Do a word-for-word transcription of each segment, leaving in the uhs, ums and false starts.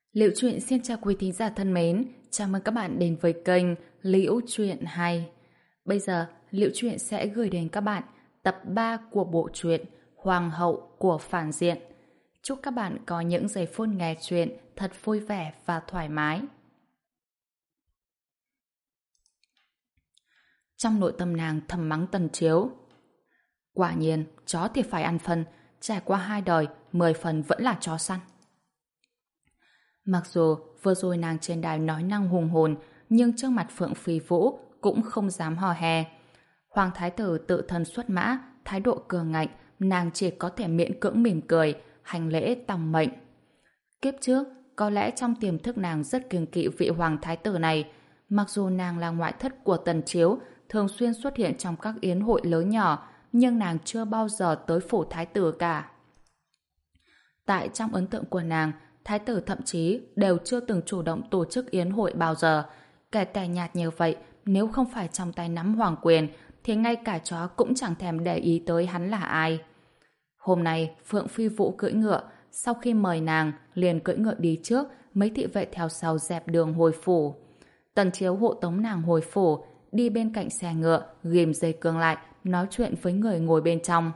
Liễu Chuyện xin chào quý thính giả thân mến, chào mừng các bạn đến với kênh Liễu Chuyện hay. Bây giờ, Liễu Chuyện sẽ gửi đến các bạn tập ba của bộ truyện Hoàng hậu của phản diện. Chúc các bạn có những giây phút nghe chuyện thật vui vẻ và thoải mái. Trong nội tâm nàng thầm mắng Tần Chiếu. Quả nhiên, chó thì phải ăn phân, trải qua hai đời, mười phần vẫn là chó săn. Mặc dù vừa rồi nàng trên đài nói năng hùng hồn, nhưng trước mặt Phượng Phi Vũ cũng không dám hò hè. Hoàng thái tử tự thân xuất mã, thái độ cường ngạnh, nàng chỉ có thể miễn cưỡng mỉm cười, hành lễ tòng mệnh. Kiếp trước, có lẽ trong tiềm thức nàng rất kiêng kỵ vị hoàng thái tử này. Mặc dù nàng là ngoại thất của Tần Chiếu, thường xuyên xuất hiện trong các yến hội lớn nhỏ, nhưng nàng chưa bao giờ tới phủ thái tử cả. Tại trong ấn tượng của nàng, thái tử thậm chí đều chưa từng chủ động tổ chức yến hội bao giờ. Kẻ tẻ nhạt như vậy, nếu không phải trong tay nắm hoàng quyền, thì ngay cả chó cũng chẳng thèm để ý tới hắn là ai. Hôm nay, Phượng Phi Vũ cưỡi ngựa, sau khi mời nàng, liền cưỡi ngựa đi trước, mấy thị vệ theo sau dẹp đường hồi phủ. Tần Chiếu hộ tống nàng hồi phủ, đi bên cạnh xe ngựa, ghim dây cương lại, nói chuyện với người ngồi bên trong.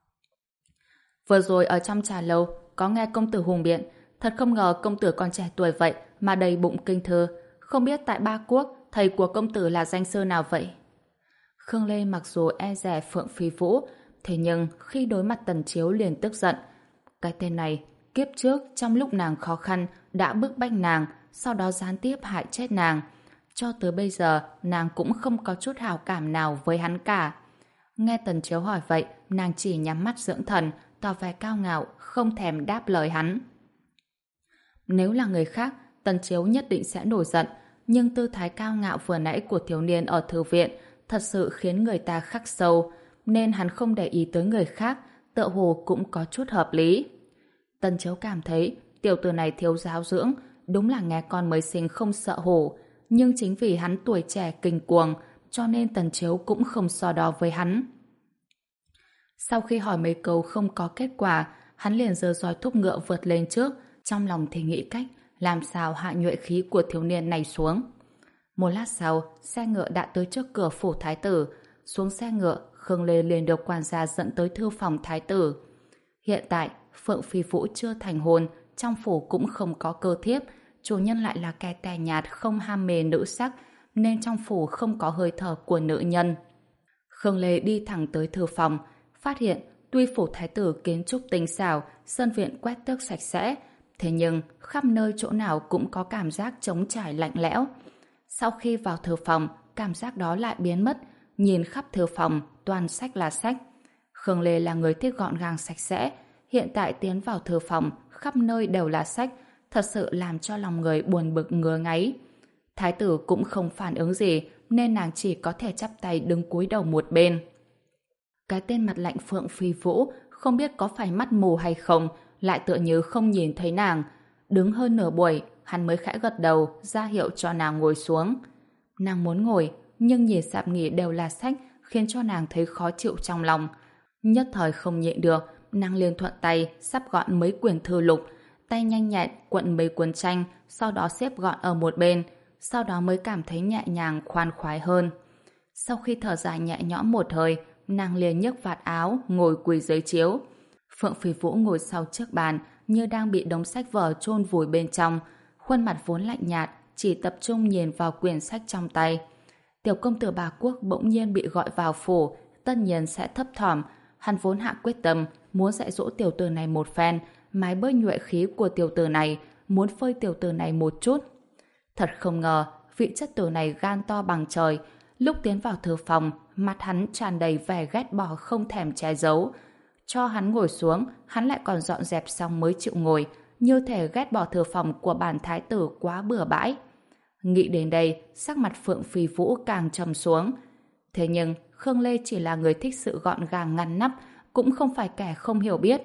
Vừa rồi ở trong trà lâu, có nghe công tử hùng biện, thật không ngờ công tử còn trẻ tuổi vậy mà đầy bụng kinh thư. Không biết tại Ba Quốc, thầy của công tử là danh sư nào vậy? Khương Lê mặc dù e dè Phượng Phi Vũ, thế nhưng khi đối mặt Tần Chiếu liền tức giận. Cái tên này, kiếp trước trong lúc nàng khó khăn đã bức bách nàng, sau đó gián tiếp hại chết nàng. Cho tới bây giờ, nàng cũng không có chút hảo cảm nào với hắn cả. Nghe Tần Chiếu hỏi vậy, nàng chỉ nhắm mắt dưỡng thần, tỏ vẻ cao ngạo, không thèm đáp lời hắn. Nếu là người khác, Tần Chiếu nhất định sẽ nổi giận, nhưng tư thái cao ngạo vừa nãy của thiếu niên ở thư viện thật sự khiến người ta khắc sâu, nên hắn không để ý tới người khác, tựa hồ cũng có chút hợp lý. Tần Chiếu cảm thấy tiểu tử này thiếu giáo dưỡng, đúng là nghe con mới sinh không sợ hổ, nhưng chính vì hắn tuổi trẻ kinh cuồng, cho nên Tần Chiếu cũng không so đo với hắn. Sau khi hỏi mấy câu không có kết quả, hắn liền giơ roi thúc ngựa vượt lên trước, trong lòng thì nghĩ cách làm sao hạ nhuệ khí của thiếu niên này xuống. Một lát sau, xe ngựa đã tới trước cửa phủ thái tử. Xuống xe ngựa, Khương Lê liền được quản gia dẫn tới thư phòng thái tử. Hiện tại, Phượng Phi Vũ chưa thành hôn, trong phủ cũng không có cơ thiếp, chủ nhân lại là kẻ tẻ nhạt không ham mê nữ sắc, nên trong phủ không có hơi thở của nữ nhân. Khương Lê đi thẳng tới thư phòng, phát hiện tuy phủ thái tử kiến trúc tinh xảo, sân viện quét tước sạch sẽ, thế nhưng khắp nơi chỗ nào cũng có cảm giác trống trải lạnh lẽo. Sau khi vào thư phòng, cảm giác đó lại biến mất, nhìn khắp thư phòng, toàn sách là sách. Khương Lê là người thích gọn gàng sạch sẽ, hiện tại tiến vào thư phòng, khắp nơi đều là sách, thật sự làm cho lòng người buồn bực ngứa ngáy. Thái tử cũng không phản ứng gì, nên nàng chỉ có thể chắp tay đứng cúi đầu một bên. Cái tên mặt lạnh Phượng Phi Vũ không biết có phải mắt mù hay không, lại tựa như không nhìn thấy nàng. Đứng hơn nửa buổi, hắn mới khẽ gật đầu, ra hiệu cho nàng ngồi xuống. Nàng muốn ngồi, nhưng nhìn sạp nghỉ đều là sách, khiến cho nàng thấy khó chịu trong lòng. Nhất thời không nhịn được, nàng liền thuận tay, sắp gọn mấy quyển thư lục, tay nhanh nhẹn quận mấy cuốn tranh, sau đó xếp gọn ở một bên, sau đó mới cảm thấy nhẹ nhàng khoan khoái hơn. Sau khi thở dài nhẹ nhõm một hơi, nàng liền nhấc vạt áo, ngồi quỳ dưới chiếu. Phượng Phi Vũ ngồi sau chiếc bàn, như đang bị đống sách vở chôn vùi bên trong, khuôn mặt vốn lạnh nhạt, chỉ tập trung nhìn vào quyển sách trong tay. Tiểu công tử Bà Quốc bỗng nhiên bị gọi vào phủ, tất nhiên sẽ thấp thỏm. Hắn vốn hạ quyết tâm muốn dạy dỗ tiểu tử này một phen, mái bơi nhuệ khí của tiểu tử này, muốn phơi tiểu tử này một chút. Thật không ngờ, vị chất tử này gan to bằng trời. Lúc tiến vào thư phòng, mặt hắn tràn đầy vẻ ghét bỏ không thèm che giấu. Cho hắn ngồi xuống, hắn lại còn dọn dẹp xong mới chịu ngồi, như thể ghét bỏ thư phòng của bản thái tử quá bừa bãi. Nghĩ đến đây, sắc mặt Phượng Phi Vũ càng trầm xuống. Thế nhưng, Khương Lê chỉ là người thích sự gọn gàng ngăn nắp, cũng không phải kẻ không hiểu biết.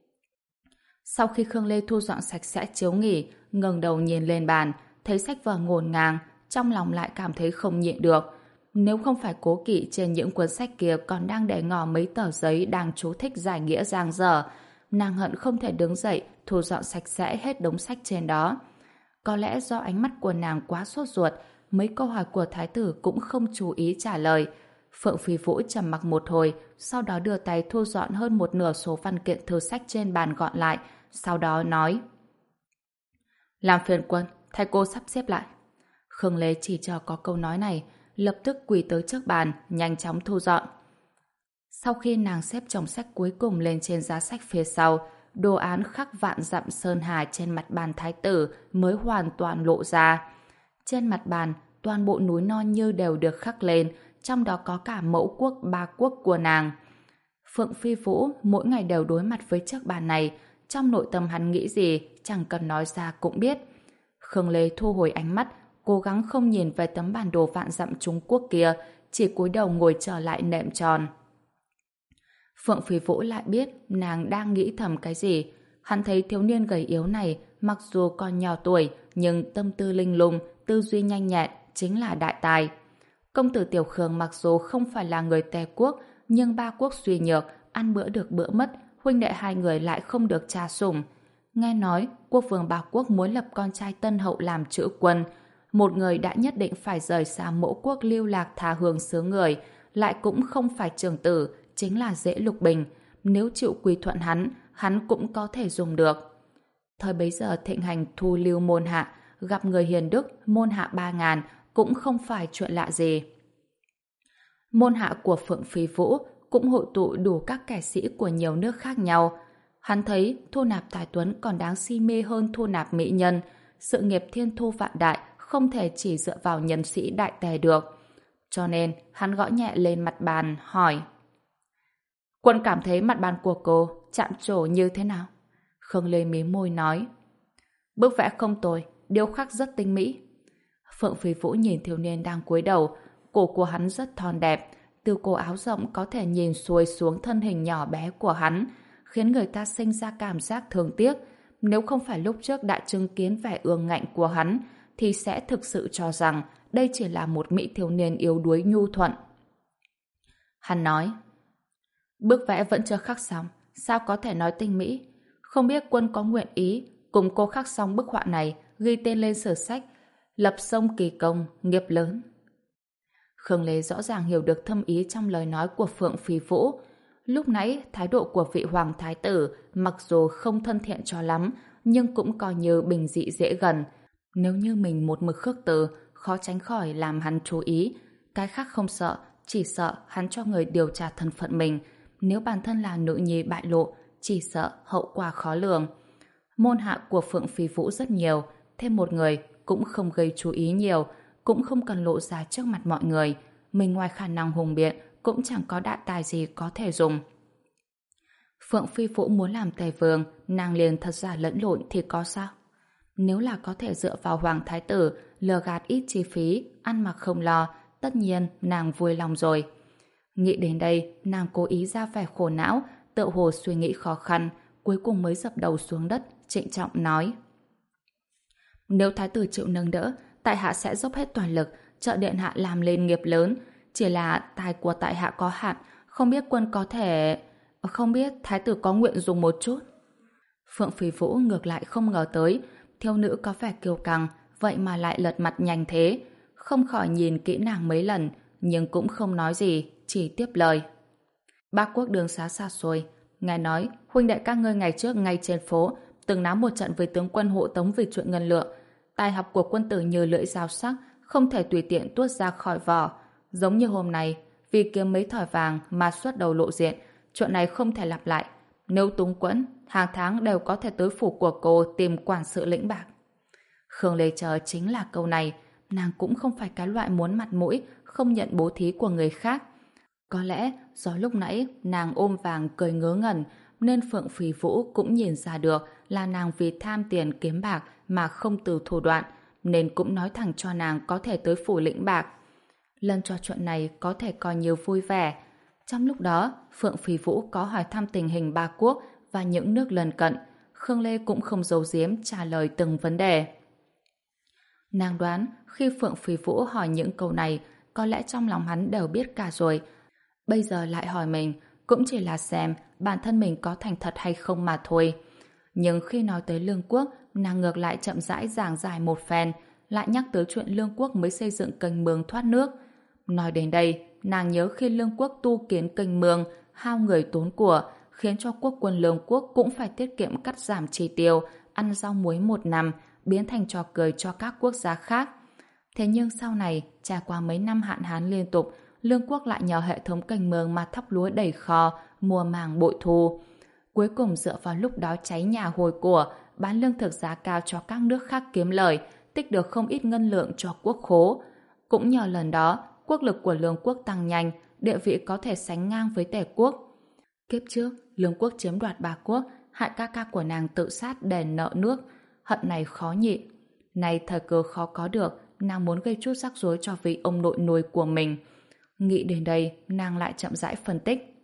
Sau khi Khương Lê thu dọn sạch sẽ chiếu nghỉ, ngẩng đầu nhìn lên bàn, thấy sách vở ngổn ngang, trong lòng lại cảm thấy không nhịn được. Nếu không phải cố kỵ trên những cuốn sách kia còn đang để ngỏ mấy tờ giấy đang chú thích giải nghĩa giang dở, nàng hận không thể đứng dậy thu dọn sạch sẽ hết đống sách trên đó. Có lẽ do ánh mắt của nàng quá sốt ruột, mấy câu hỏi của thái tử cũng không chú ý trả lời. Phượng Phi Vũ trầm mặc một hồi, sau đó đưa tay thu dọn hơn một nửa số văn kiện thư sách trên bàn gọn lại, sau đó nói: Làm phiền quân, thay cô sắp xếp lại. Khương Lê chỉ chờ có câu nói này, lập tức quỳ tới trước bàn, nhanh chóng thu dọn. Sau khi nàng xếp chồng sách cuối cùng lên trên giá sách phía sau, đồ án khắc vạn dặm sơn hà trên mặt bàn thái tử mới hoàn toàn lộ ra. Trên mặt bàn, toàn bộ núi non như đều được khắc lên, trong đó có cả mẫu quốc ba quốc của nàng. Phượng Phi Vũ mỗi ngày đều đối mặt với chiếc bàn này, trong nội tâm hắn nghĩ gì chẳng cần nói ra cũng biết. Khương Lê thu hồi ánh mắt, cố gắng không nhìn về tấm bản đồ vạn dặm Trung Quốc kia, chỉ cúi đầu ngồi trở lại nệm tròn. Phượng Phi Vũ lại biết nàng đang nghĩ thầm cái gì. Hắn thấy thiếu niên gầy yếu này mặc dù còn nhỏ tuổi nhưng tâm tư linh lung, tư duy nhanh nhẹn, chính là đại tài. Công tử Tiểu Khương mặc dù không phải là người Tề quốc, nhưng ba quốc suy nhược, ăn bữa được bữa mất, huynh đệ hai người lại không được cha sủng. Nghe nói quốc vương ba quốc muốn lập con trai Tân Hậu làm chữ quân, một người đã nhất định phải rời xa mẫu quốc lưu lạc tha hương xứ người, lại cũng không phải trưởng tử, chính là Dễ Lục Bình. Nếu chịu quy thuận hắn, hắn cũng có thể dùng được. Thời bấy giờ thịnh hành thu lưu môn hạ, gặp người hiền đức, môn hạ ba ngàn cũng không phải chuyện lạ gì. Môn hạ của Phượng Phi Vũ cũng hội tụ đủ các kẻ sĩ của nhiều nước khác nhau. Hắn thấy thu nạp tài tuấn còn đáng si mê hơn thu nạp mỹ nhân. Sự nghiệp thiên thu vạn đại không thể chỉ dựa vào nhân sĩ đại tề được. Cho nên hắn gõ nhẹ lên mặt bàn hỏi: Quân cảm thấy mặt bàn của cô chạm trổ như thế nào? Khương Lê mím môi nói: Bức vẽ không tồi, điêu khắc rất tinh mỹ. Phượng Phi Vũ nhìn thiếu niên đang cúi đầu, cổ của hắn rất thon đẹp, từ cổ áo rộng có thể nhìn xuôi xuống thân hình nhỏ bé của hắn, khiến người ta sinh ra cảm giác thương tiếc. Nếu không phải lúc trước đã chứng kiến vẻ ương ngạnh của hắn, thì sẽ thực sự cho rằng đây chỉ là một mỹ thiếu niên yếu đuối nhu thuận. Hắn nói: Bức vẽ vẫn chưa khắc xong, sao có thể nói tinh mỹ? Không biết quân có nguyện ý cùng cô khắc xong bức họa này, ghi tên lên sử sách, lập sông kỳ công, nghiệp lớn. Khương Lê rõ ràng hiểu được thâm ý trong lời nói của Phượng Phi Vũ. Lúc nãy, thái độ của vị hoàng thái tử mặc dù không thân thiện cho lắm, nhưng cũng coi như bình dị dễ gần. Nếu như mình một mực khước từ, khó tránh khỏi làm hắn chú ý. Cái khác không sợ, chỉ sợ hắn cho người điều tra thân phận mình. Nếu bản thân là nữ nhi bại lộ, chỉ sợ hậu quả khó lường. Môn hạ của Phượng Phi Vũ rất nhiều, thêm một người cũng không gây chú ý nhiều, cũng không cần lộ ra trước mặt mọi người. Mình ngoài khả năng hùng biện cũng chẳng có đại tài gì có thể dùng. Phượng Phi Vũ muốn làm tề vương, nàng liền thật giả lẫn lộn thì có sao? Nếu là có thể dựa vào hoàng thái tử, lừa gạt ít chi phí, ăn mặc không lo, tất nhiên nàng vui lòng rồi. Nghĩ đến đây, nàng cố ý ra vẻ khổ não, tự hồ suy nghĩ khó khăn, cuối cùng mới dập đầu xuống đất, trịnh trọng nói: Nếu thái tử chịu nâng đỡ, tại hạ sẽ dốc hết toàn lực, trợ điện hạ làm lên nghiệp lớn. Chỉ là tài của tại hạ có hạn, không biết quân có thể... Không biết thái tử có nguyện dùng một chút. Phượng Phi Vũ ngược lại không ngờ tới, thiếu nữ có vẻ kiêu căng, vậy mà lại lật mặt nhanh thế. Không khỏi nhìn kỹ nàng mấy lần, nhưng cũng không nói gì, chỉ tiếp lời: Bác quốc đường xá xa xôi, nghe nói huynh đệ các ngươi ngày trước ngay trên phố từng náo một trận với tướng quân hộ tống vì chuyện ngân lượng. Tài học của quân tử như lưỡi dao sắc, không thể tùy tiện tuốt ra khỏi vỏ. Giống như hôm nay, vì kiếm mấy thỏi vàng mà xuất đầu lộ diện, chuyện này không thể lặp lại. Nếu túng quẫn, hàng tháng đều có thể tới phủ của cô tìm quản sự lĩnh bạc. Khương Lê chờ chính là câu này. Nàng cũng không phải cái loại muốn mặt mũi, không nhận bố thí của người khác. Có lẽ do lúc nãy nàng ôm vàng cười ngớ ngẩn, nên Phượng Phi Vũ cũng nhìn ra được là nàng vì tham tiền kiếm bạc mà không từ thủ đoạn, nên cũng nói thẳng cho nàng có thể tới phủ lĩnh bạc. Lần trò chuyện này có thể coi như vui vẻ. Trong lúc đó, Phượng Phi Vũ có hỏi thăm tình hình ba quốc và những nước lân cận. Khương Lê cũng không giấu giếm trả lời từng vấn đề. Nàng đoán khi Phượng Phi Vũ hỏi những câu này, có lẽ trong lòng hắn đều biết cả rồi. Bây giờ lại hỏi mình, cũng chỉ là xem bản thân mình có thành thật hay không mà thôi. Nhưng khi nói tới Lương Quốc, nàng ngược lại chậm rãi giảng giải một phen, lại nhắc tới chuyện Lương Quốc mới xây dựng kênh mương thoát nước. Nói đến đây, nàng nhớ khi Lương Quốc tu kiến kênh mương, hao người tốn của, khiến cho quốc quân Lương Quốc cũng phải tiết kiệm cắt giảm chi tiêu, ăn rau muối một năm, biến thành trò cười cho các quốc gia khác. Thế nhưng sau này, trải qua mấy năm hạn hán liên tục, Lương Quốc lại nhờ hệ thống kênh mương mà thóc lúa đầy kho, mùa màng bội thu. Cuối cùng dựa vào lúc đó cháy nhà hồi của, bán lương thực giá cao cho các nước khác kiếm lời, tích được không ít ngân lượng cho quốc khố. Cũng nhờ lần đó, quốc lực của Lương Quốc tăng nhanh, địa vị có thể sánh ngang với Tề Quốc. Kiếp trước, Lương Quốc chiếm đoạt ba quốc, hại ca ca của nàng tự sát đền nợ nước. Hận này khó nhịn. Nay thời cơ khó có được, nàng muốn gây chút rắc rối cho vị ông nội nuôi của mình. Nghĩ đến đây, nàng lại chậm rãi phân tích.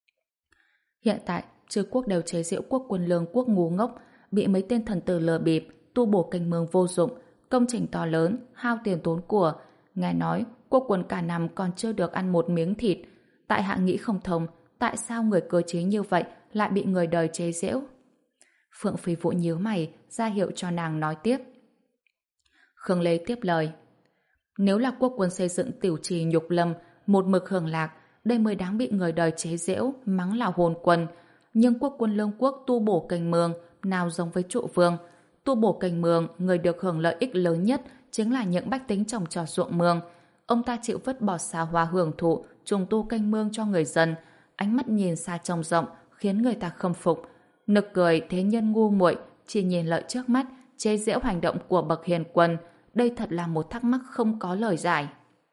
Hiện tại, chư quốc đều chế giễu quốc quân Lương Quốc ngu ngốc, bị mấy tên thần tử lừa bịp, tu bổ kênh mương vô dụng, công trình to lớn, hao tiền tốn của. Nghe nói, quốc quân cả năm còn chưa được ăn một miếng thịt. Tại hạ nghĩ không thông, tại sao người cơ trí như vậy lại bị người đời chế giễu? Phượng Phi Vũ nhíu mày, ra hiệu cho nàng nói tiếp. Khương Lê tiếp lời. Nếu là quốc quân xây dựng tiểu trì nhục lâm, một mực hưởng lạc, đây mới đáng bị người đời chế giễu, mắng là hồn quân. Nhưng quốc quân Lương Quốc tu bổ kênh mương, nào giống với trụ vương. Tu bổ kênh mương, người được hưởng lợi ích lớn nhất chính là những bách tính trồng trọt ruộng mương. Ông ta chịu vứt bỏ xa hoa hưởng thụ, trùng tu kênh mương cho người dân. Ánh mắt nhìn xa trông rộng, khiến người ta khâm phục. Nực cười thế nhân ngu muội, chỉ nhìn lợi trước mắt, chế giễu hành động của bậc hiền quân. Đây thật là một thắc mắc không có lời giải.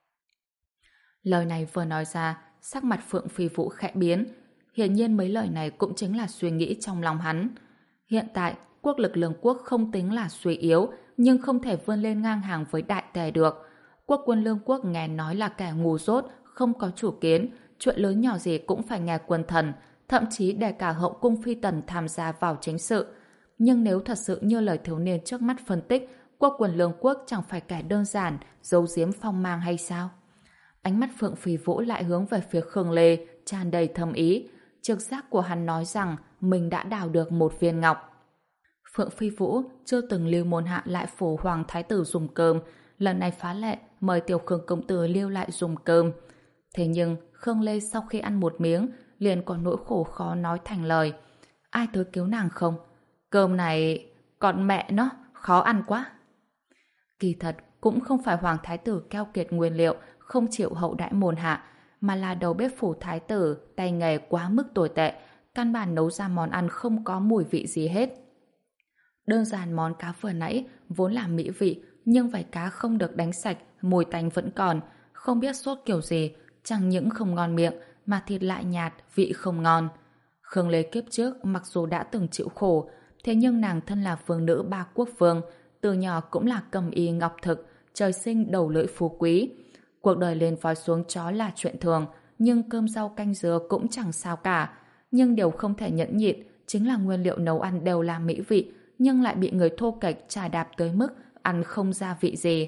Lời này vừa nói ra, sắc mặt Phượng Phi Vũ khẽ biến. Hiển nhiên mấy lời này cũng chính là suy nghĩ trong lòng hắn. Hiện tại, quốc lực Lương Quốc không tính là suy yếu, nhưng không thể vươn lên ngang hàng với Đại Tề được. Quốc quân Lương Quốc nghe nói là kẻ ngu dốt, không có chủ kiến, chuyện lớn nhỏ gì cũng phải nghe quân thần, thậm chí để cả hậu cung phi tần tham gia vào chính sự. Nhưng nếu thật sự như lời thiếu niên trước mắt phân tích, quốc quân Lương Quốc chẳng phải kẻ đơn giản, giấu giếm phong mang hay sao? Ánh mắt Phượng Phi Vũ lại hướng về phía Khương Lê, tràn đầy thâm ý. Trực giác của hắn nói rằng mình đã đào được một viên ngọc. Phượng Phi Vũ chưa từng lưu môn hạ lại phủ hoàng thái tử dùng cơm, lần này phá lệ mời tiểu Khương công tử lưu lại dùng cơm. Thế nhưng Khương Lê sau khi ăn một miếng liền có nỗi khổ khó nói thành lời. Ai tới cứu nàng không? Cơm này còn mẹ nó khó ăn quá. Kỳ thật cũng không phải hoàng thái tử keo kiệt nguyên liệu, không chịu hậu đãi môn hạ, mà là đầu bếp phủ thái tử tay nghề quá mức tồi tệ, căn bản nấu ra món ăn không có mùi vị gì hết. Đơn giản món cá vừa nãy vốn là mỹ vị, nhưng vảy cá không được đánh sạch, mùi tanh vẫn còn, không biết sốt kiểu gì, chẳng những không ngon miệng mà thịt lại nhạt, vị không ngon. Khương Lê kiếp trước mặc dù đã từng chịu khổ, thế nhưng nàng thân là vương nữ ba quốc vương, từ nhỏ cũng là cầm y ngọc thực, trời sinh đầu lưỡi phú quý. Cuộc đời lên voi xuống chó là chuyện thường, nhưng cơm rau canh dứa cũng chẳng sao cả. Nhưng điều không thể nhẫn nhịn chính là nguyên liệu nấu ăn đều là mỹ vị, nhưng lại bị người thô kệch chà đạp tới mức ăn không gia vị gì.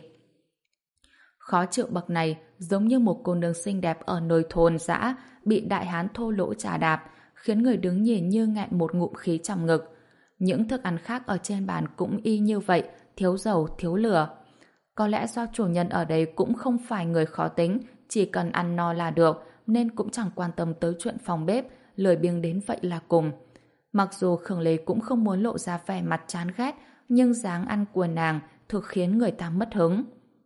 Khó chịu bậc này giống như một cô nương xinh đẹp ở nơi thôn dã bị đại hán thô lỗ chà đạp, khiến người đứng nhìn như nghẹn một ngụm khí trong ngực. Những thức ăn khác ở trên bàn cũng y như vậy, thiếu dầu, thiếu lửa. Có lẽ do chủ nhân ở đây cũng không phải người khó tính, chỉ cần ăn no là được, nên cũng chẳng quan tâm tới chuyện phòng bếp, lười biếng đến vậy là cùng. Mặc dù Khương Lê cũng không muốn lộ ra vẻ mặt chán ghét, nhưng dáng ăn của nàng thực khiến người ta mất hứng.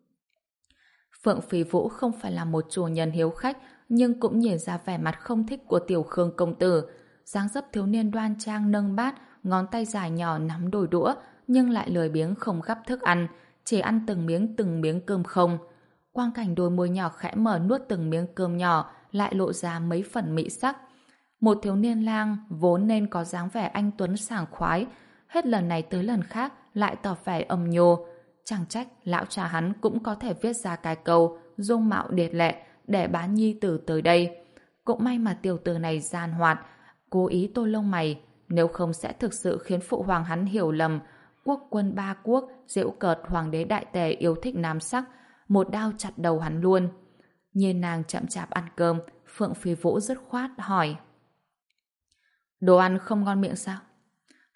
Phượng Phi Vũ không phải là một chủ nhân hiếu khách, nhưng cũng nhìn ra vẻ mặt không thích của tiểu Khương công tử. Dáng dấp thiếu niên đoan trang nâng bát, ngón tay dài nhỏ nắm đôi đũa, nhưng lại lười biếng không gắp thức ăn, chỉ ăn từng miếng từng miếng cơm không. Quang cảnh đôi môi nhỏ khẽ mở nuốt từng miếng cơm nhỏ, lại lộ ra mấy phần mỹ sắc. Một thiếu niên lang vốn nên có dáng vẻ anh tuấn sảng khoái, hết lần này tới lần khác lại tỏ vẻ âm nhô. Chẳng trách lão cha hắn cũng có thể viết ra cái câu dung mạo điệt lệ để bán nhi tử tới đây. Cũng may mà tiểu tử này gian hoạt, cố ý tô lông mày, nếu không sẽ thực sự khiến phụ hoàng hắn hiểu lầm. Quốc quân ba quốc giễu cợt hoàng đế Đại Tề yêu thích nam sắc, một đao chặt đầu hắn luôn. Nhìn nàng chậm chạp ăn cơm, Phượng Phi Vũ dứt khoát hỏi: đồ ăn không ngon miệng sao?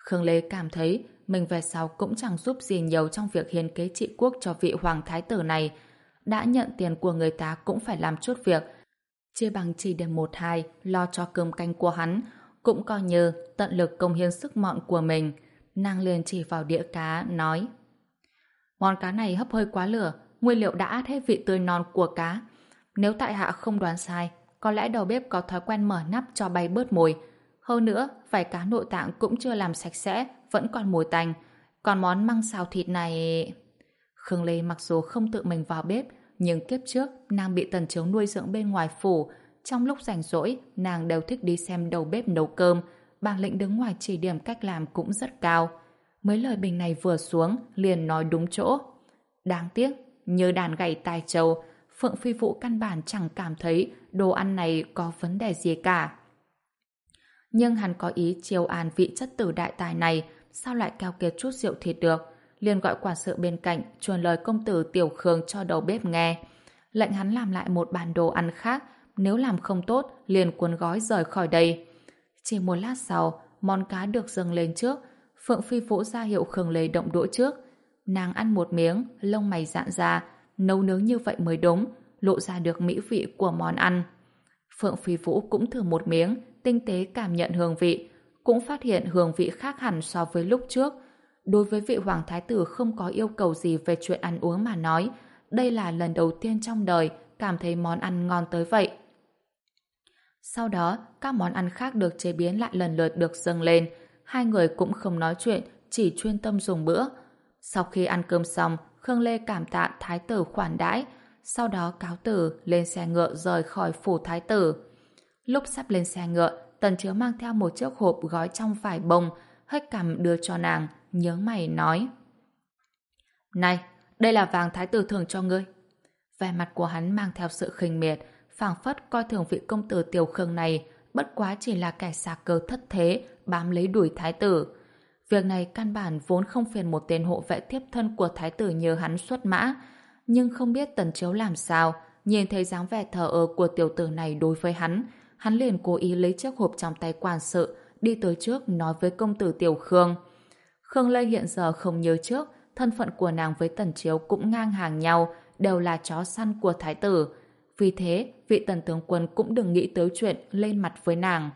Khương Lê cảm thấy mình về sau cũng chẳng giúp gì nhiều trong việc hiến kế trị quốc cho vị hoàng thái tử này. Đã nhận tiền của người ta cũng phải làm chút việc, chia bằng chỉ để một hai lo cho cơm canh của hắn, cũng coi như tận lực công hiến sức mọn của mình. Nàng liền chỉ vào đĩa cá, nói: món cá này hấp hơi quá lửa, nguyên liệu đã át hết vị tươi non của cá. Nếu tại hạ không đoán sai, có lẽ đầu bếp có thói quen mở nắp cho bay bớt mùi. Hơn nữa, vảy cá nội tạng cũng chưa làm sạch sẽ, vẫn còn mùi tanh. Còn món măng xào thịt này... Khương Lê mặc dù không tự mình vào bếp, nhưng kiếp trước nàng bị Tần Chiếu nuôi dưỡng bên ngoài phủ. Trong lúc rảnh rỗi, nàng đều thích đi xem đầu bếp nấu cơm. Bản lĩnh đứng ngoài chỉ điểm cách làm cũng rất cao. Mấy lời bình này vừa xuống, liền nói đúng chỗ. Đáng tiếc, như đàn gảy tai trâu, Phượng Phi Vũ căn bản chẳng cảm thấy đồ ăn này có vấn đề gì cả. Nhưng hắn có ý chiêu an vị chất tử đại tài này, sao lại keo kiệt chút rượu thịt được? Liền gọi quản sự bên cạnh truyền lời công tử Tiểu Khương cho đầu bếp nghe, lệnh hắn làm lại một bàn đồ ăn khác, nếu làm không tốt liền cuốn gói rời khỏi đây. Chỉ một lát sau, món cá được dâng lên trước. Phượng Phi Vũ ra hiệu Khương Lê động đũa trước. Nàng ăn một miếng, lông mày giãn ra, nấu nướng như vậy mới đúng, lộ ra được mỹ vị của món ăn. Phượng Phi Vũ cũng thử một miếng, tinh tế cảm nhận hương vị, cũng phát hiện hương vị khác hẳn so với lúc trước. Đối với vị hoàng thái tử không có yêu cầu gì về chuyện ăn uống mà nói, đây là lần đầu tiên trong đời cảm thấy món ăn ngon tới vậy. Sau đó, các món ăn khác được chế biến lại lần lượt được dâng lên. Hai người cũng không nói chuyện, chỉ chuyên tâm dùng bữa. Sau khi ăn cơm xong, Khương Lê cảm tạ thái tử khoản đãi, sau đó cáo từ lên xe ngựa rời khỏi phủ thái tử. Lúc sắp lên xe ngựa, Tần Chiếu mang theo một chiếc hộp gói trong vải bông, hất cằm đưa cho nàng, nhớ mày nói: này, đây là vàng thái tử thưởng cho ngươi. Vẻ mặt của hắn mang theo sự khinh miệt, phảng phất coi thường vị công tử Tiểu Khương này bất quá chỉ là kẻ xà cơ thất thế bám lấy đuổi thái tử. Việc này căn bản vốn không phiền một tên hộ vệ tiếp thân của thái tử nhờ hắn xuất mã, nhưng không biết Tần Chiếu làm sao, nhìn thấy dáng vẻ thờ ơ của tiểu tử này đối với hắn, hắn liền cố ý lấy chiếc hộp trong tay quản sự, đi tới trước nói với công tử Tiểu Khương. Khương Lê hiện giờ không nhớ trước, thân phận của nàng với Tần Chiếu cũng ngang hàng nhau, đều là chó săn của thái tử. Vì thế, vị Tần tướng quân cũng đừng nghĩ tới chuyện lên mặt với nàng.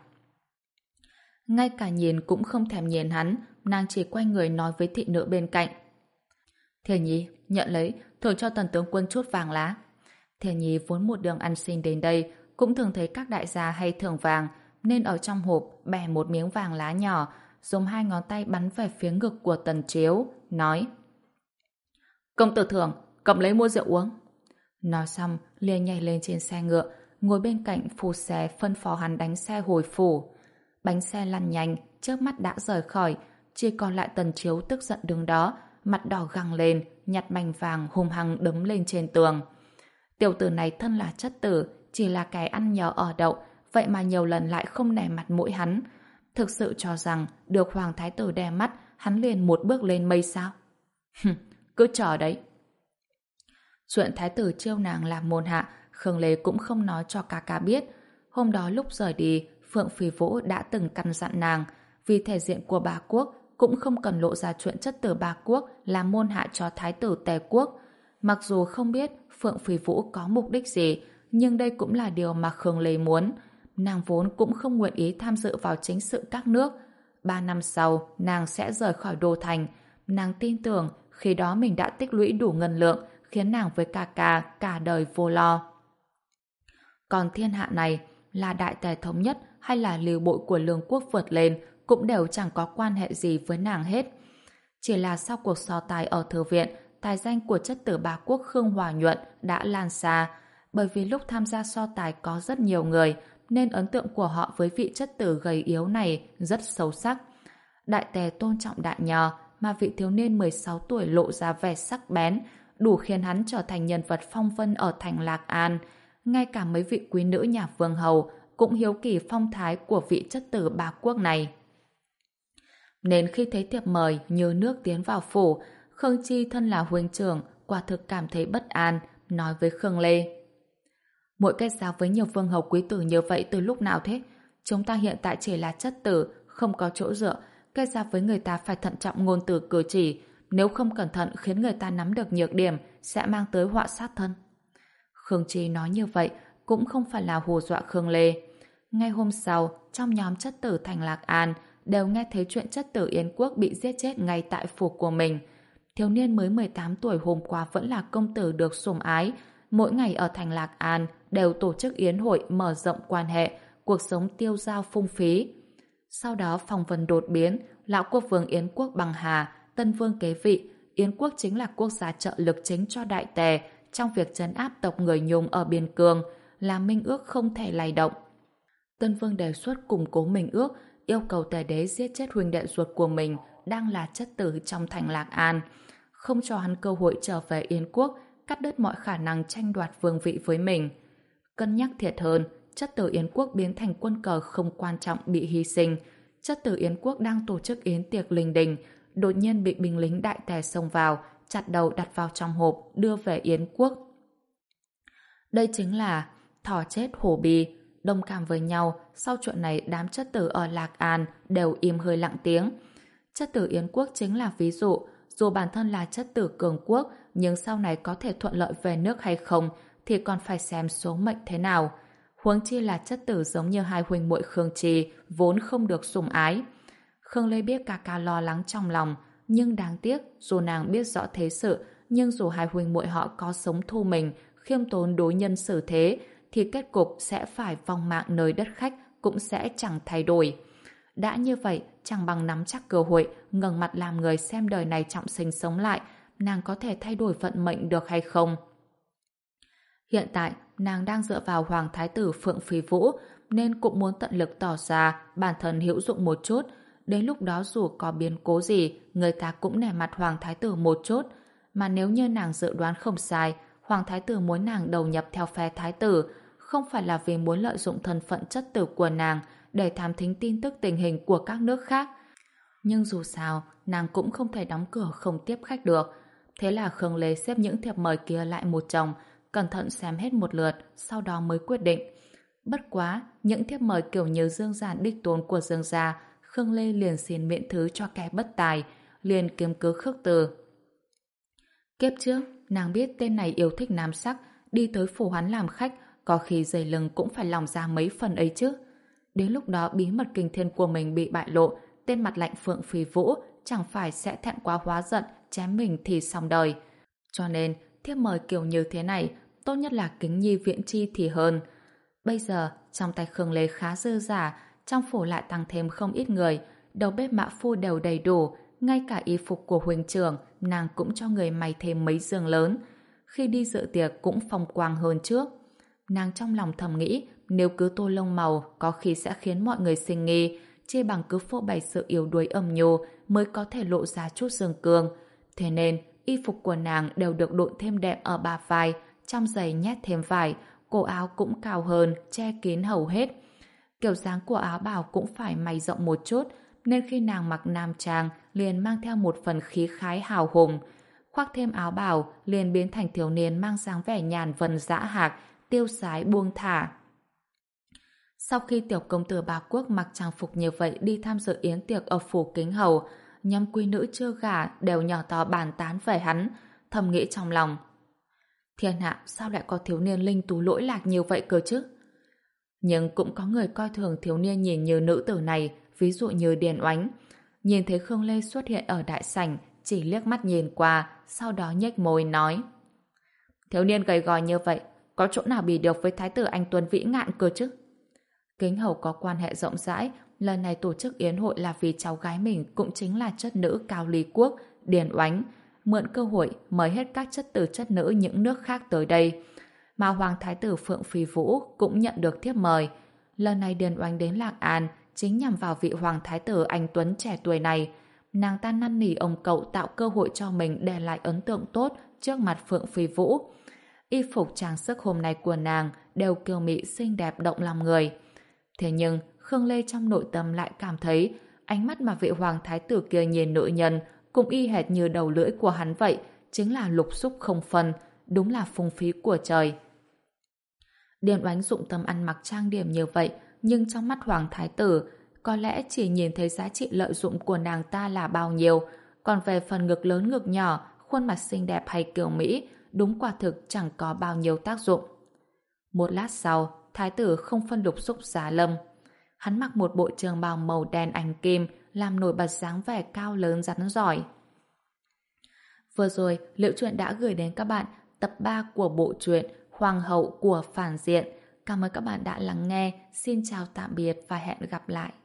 Ngay cả nhìn cũng không thèm nhìn hắn, nàng chỉ quay người nói với thị nữ bên cạnh: Thiền Nhi, nhận lấy, thưởng cho Tần tướng quân chút vàng lá. Thiền Nhi vốn một đường ăn xin đến đây, cũng thường thấy các đại gia hay thưởng vàng, nên ở trong hộp bẻ một miếng vàng lá nhỏ, dùng hai ngón tay bắn về phía ngực của Tần Chiếu, nói: công tử thưởng, cầm lấy mua rượu uống. Nói xong, liền nhảy lên trên xe ngựa, ngồi bên cạnh phù xe phân phó hắn đánh xe hồi phủ. Bánh xe lăn nhanh, chớp mắt đã rời khỏi, chỉ còn lại Tần Chiếu tức giận đứng đó, mặt đỏ găng lên, nhặt mảnh vàng hung hăng đấm lên trên tường. Tiểu tử này thân là chất tử, chỉ là cái ăn nhờ ở đậu, vậy mà nhiều lần lại không nể mặt mũi hắn. Thực sự cho rằng được hoàng thái tử đè mắt, hắn liền một bước lên mây sao? Cứ chờ đấy. Chuyện thái tử chiêu nàng làm môn hạ, Khương Lê cũng không nói cho ca ca biết. Hôm đó lúc rời đi, Phượng Phi Vũ đã từng căn dặn nàng, vì thể diện của bà quốc cũng không cần lộ ra chuyện chất tử bà quốc làm môn hạ cho thái tử Tề quốc. Mặc dù không biết Phượng Phi Vũ có mục đích gì, nhưng đây cũng là điều mà Khương Lê muốn. Nàng vốn cũng không nguyện ý tham dự vào chính sự các nước. Ba năm sau, nàng sẽ rời khỏi đô thành. Nàng tin tưởng khi đó mình đã tích lũy đủ ngân lượng, khiến nàng với ca ca cả đời vô lo. Còn thiên hạ này, là đại tề thống nhất hay là lưu bội của lương quốc vượt lên, cũng đều chẳng có quan hệ gì với nàng hết. Chỉ là sau cuộc so tài ở Thư viện, tài danh của chất tử bà quốc Khương Hòa Nhuận đã lan xa, bởi vì lúc tham gia so tài có rất nhiều người, nên ấn tượng của họ với vị chất tử gầy yếu này rất sâu sắc. Đại tề tôn trọng đại nho, mà vị thiếu niên mười sáu tuổi lộ ra vẻ sắc bén, đủ khiến hắn trở thành nhân vật phong vân ở thành Lạc An. Ngay cả mấy vị quý nữ nhà vương hầu cũng hiếu kỳ phong thái của vị chất tử bà quốc này. Nên khi thấy thiệp mời như nước tiến vào phủ, Khương Chi thân là huynh trưởng, quả thực cảm thấy bất an, nói với Khương Lê: mỗi kết giao với nhiều vương hầu quý tử như vậy từ lúc nào thế? Chúng ta hiện tại chỉ là chất tử, không có chỗ dựa, gây ra với người ta phải thận trọng ngôn từ cử chỉ, nếu không cẩn thận khiến người ta nắm được nhược điểm sẽ mang tới họa sát thân. Khương Chi nói như vậy cũng không phải là hù dọa Khương Lê. Ngay hôm sau, trong nhóm chất tử thành Lạc An đều nghe thấy chuyện chất tử Yến Quốc bị giết chết ngay tại phủ của mình. Thiếu niên mới mười tám tuổi hôm qua vẫn là công tử được sủng ái, mỗi ngày ở thành Lạc An đều tổ chức yến hội mở rộng quan hệ, cuộc sống tiêu dao phung phí. Sau đó phong vân đột biến, lão quốc vương Yến Quốc băng hà, tân vương kế vị, Yến Quốc chính là quốc gia trợ lực chính cho Đại Tề trong việc trấn áp tộc người Nhung ở biên cương, là minh ước không thể lay động. Tân vương đề xuất củng cố minh ước, yêu cầu Tề đế giết chết huynh đệ ruột của mình đang là chất tử trong thành Lạc An, không cho hắn cơ hội trở về Yến Quốc, cắt đứt mọi khả năng tranh đoạt vương vị với mình. Cân nhắc thiệt hơn, chất tử Yến Quốc biến thành quân cờ không quan trọng bị hy sinh. Chất tử Yến Quốc đang tổ chức yến tiệc linh đình, đột nhiên bị binh lính Đại Tề xông vào, chặt đầu đặt vào trong hộp, đưa về Yến Quốc. Đây chính là thỏ chết hổ bi, đồng cảm với nhau. Sau chuyện này đám chất tử ở Lạc An đều im hơi lặng tiếng. Chất tử Yến Quốc chính là ví dụ, dù bản thân là chất tử cường quốc, nhưng sau này có thể thuận lợi về nước hay không thì còn phải xem số mệnh thế nào. Huống chi là chất tử giống như hai huynh muội Khương Trì vốn không được sủng ái. Khương Lê biết ca ca lo lắng trong lòng, nhưng đáng tiếc dù nàng biết rõ thế sự, nhưng dù hai huynh muội họ có sống thu mình, khiêm tốn đối nhân xử thế, thì kết cục sẽ phải vong mạng nơi đất khách cũng sẽ chẳng thay đổi. Đã như vậy, chẳng bằng nắm chắc cơ hội, ngẩng mặt làm người xem đời này trọng sinh sống lại, nàng có thể thay đổi vận mệnh được hay không? Hiện tại, nàng đang dựa vào Hoàng Thái tử Phượng Phi Vũ, nên cũng muốn tận lực tỏ ra bản thân hữu dụng một chút. Đến lúc đó dù có biến cố gì, người ta cũng nể mặt Hoàng Thái tử một chút. Mà nếu như nàng dự đoán không sai, Hoàng Thái tử muốn nàng đầu nhập theo phe Thái tử, không phải là vì muốn lợi dụng thân phận chất tử của nàng để thám thính tin tức tình hình của các nước khác. Nhưng dù sao, nàng cũng không thể đóng cửa không tiếp khách được. Thế là Khương Lê xếp những thiệp mời kia lại một chồng, cẩn thận xem hết một lượt, sau đó mới quyết định. Bất quá, những thiệp mời kiểu như Dương Giản đích tôn của Dương gia, Khương Lê liền xin miễn thứ cho kẻ bất tài, liền kiếm cứ khước từ. Kiếp trước, nàng biết tên này yêu thích nam sắc, đi tới phủ hắn làm khách, có khi dây lưng cũng phải lòng ra mấy phần ấy chứ. Đến lúc đó bí mật kinh thiên của mình bị bại lộ, tên mặt lạnh Phượng Phi Vũ chẳng phải sẽ thẹn quá hóa giận, chém mình thì xong đời. Cho nên, thiếp mời kiểu như thế này, tốt nhất là kính nhi viễn chi thì hơn. Bây giờ, trong tay Khương Lê khá dư giả, trong phủ lại tăng thêm không ít người, đầu bếp mạ phu đều đầy đủ, ngay cả y phục của huynh trưởng, nàng cũng cho người may thêm mấy giường lớn. Khi đi dự tiệc cũng phong quang hơn trước. Nàng trong lòng thầm nghĩ, nếu cứ tô lông màu, có khi sẽ khiến mọi người sinh nghi, chê bằng cứ phô bày sự yếu đuối âm nhu mới có thể lộ ra chút dương cương. Thế nên, y phục của nàng đều được đội thêm đệm ở ba vai, trong giày nhét thêm vải, cổ áo cũng cao hơn, che kín hầu hết. Kiểu dáng của áo bào cũng phải may rộng một chút, nên khi nàng mặc nam trang liền mang theo một phần khí khái hào hùng. Khoác thêm áo bào liền biến thành thiếu niên mang dáng vẻ nhàn vân dã hạc, tiêu sái buông thả. Sau khi tiểu công tử Ba Quốc mặc trang phục như vậy đi tham dự yến tiệc ở phủ Kính Hầu, nhóm quý nữ chưa gả đều nhỏ to bàn tán về hắn, thầm nghĩ trong lòng. Thiên hạ sao lại có thiếu niên linh tú lỗi lạc như vậy cơ chứ? Nhưng cũng có người coi thường thiếu niên nhìn như nữ tử này, ví dụ như Điền Oánh. Nhìn thấy Khương Lê xuất hiện ở đại sảnh, chỉ liếc mắt nhìn qua, sau đó nhếch môi nói: thiếu niên gầy gò như vậy, có chỗ nào bì được với Thái tử Anh Tuấn vĩ ngạn cơ chứ? Kính Hầu có quan hệ rộng rãi, lần này tổ chức yến hội là vì cháu gái mình cũng chính là chất nữ Cao Ly Quốc, Điền Oánh, mượn cơ hội mời hết các chất tử chất nữ những nước khác tới đây. Mà Hoàng Thái tử Phượng Phi Vũ cũng nhận được thiếp mời. Lần này Điền Oánh đến Lạc An chính nhằm vào vị Hoàng Thái tử anh tuấn trẻ tuổi này. Nàng ta năn nỉ ông cậu tạo cơ hội cho mình để lại ấn tượng tốt trước mặt Phượng Phi Vũ. Y phục trang sức hôm nay của nàng đều kiều mị xinh đẹp động lòng người. Thế nhưng Khương Lê trong nội tâm lại cảm thấy ánh mắt mà vị Hoàng Thái tử kia nhìn nữ nhân cũng y hệt như đầu lưỡi của hắn vậy, chính là lục xúc không phân, đúng là phung phí của trời. Điền Oánh dụng tâm ăn mặc trang điểm như vậy, nhưng trong mắt Hoàng Thái tử, có lẽ chỉ nhìn thấy giá trị lợi dụng của nàng ta là bao nhiêu, còn về phần ngực lớn ngực nhỏ, khuôn mặt xinh đẹp hay kiều Mỹ, đúng quả thực chẳng có bao nhiêu tác dụng. Một lát sau, thái tử không phân lục xúc giá lâm. Hắn mặc một bộ trường bào màu đen ánh kim, làm nổi bật dáng vẻ cao lớn rắn giỏi. Vừa rồi, Liễu Chuyện đã gửi đến các bạn tập ba của bộ truyện Hoàng hậu của phản diện. Cảm ơn các bạn đã lắng nghe. Xin chào tạm biệt và hẹn gặp lại.